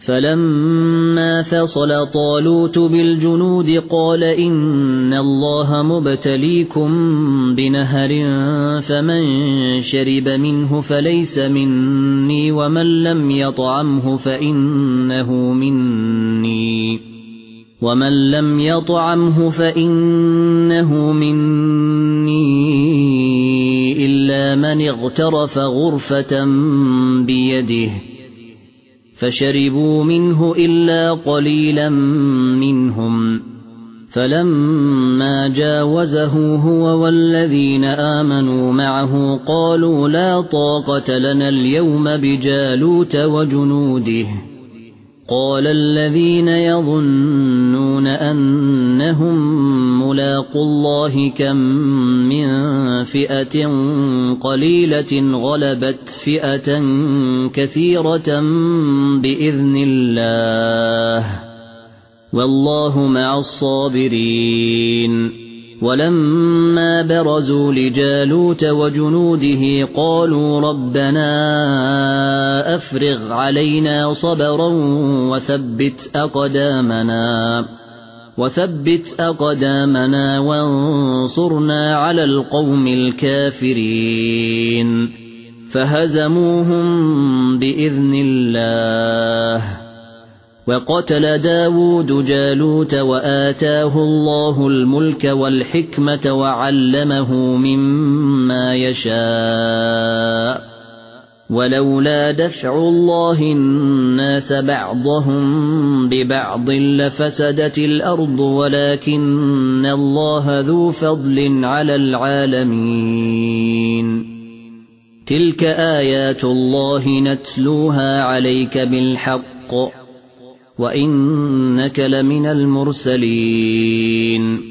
فلما فصل طالوت بالجنود قال إن الله مبتليكم بنهر فمن شرب منه فليس مني ومن لم يطعمه فإنه مني إلا من اغترف غرفة بيده فشربوا منه إلا قليلا منهم فلما جاوزه هو والذين آمنوا معه قالوا لا طاقة لنا اليوم بجالوت وجنوده قال الذين يظنون أنهم ملاقو الله كم من فئة قليلة غلبت فئة كثيرة بإذن الله والله مع الصابرين ولما برزوا لجالوت وجنوده قالوا ربنا أفرغ علينا صبرا وثبت أقدامنا وانصرنا على القوم الكافرين فهزموهم بإذن الله وقتل داود جالوت وآتاه الله الملك والحكمة وعلمه مما يشاء ولولا دفع الله الناس بعضهم ببعض لفسدت الأرض ولكن الله ذو فضل على العالمين تلك آيات الله نتلوها عليك بالحق وإنك لمن المرسلين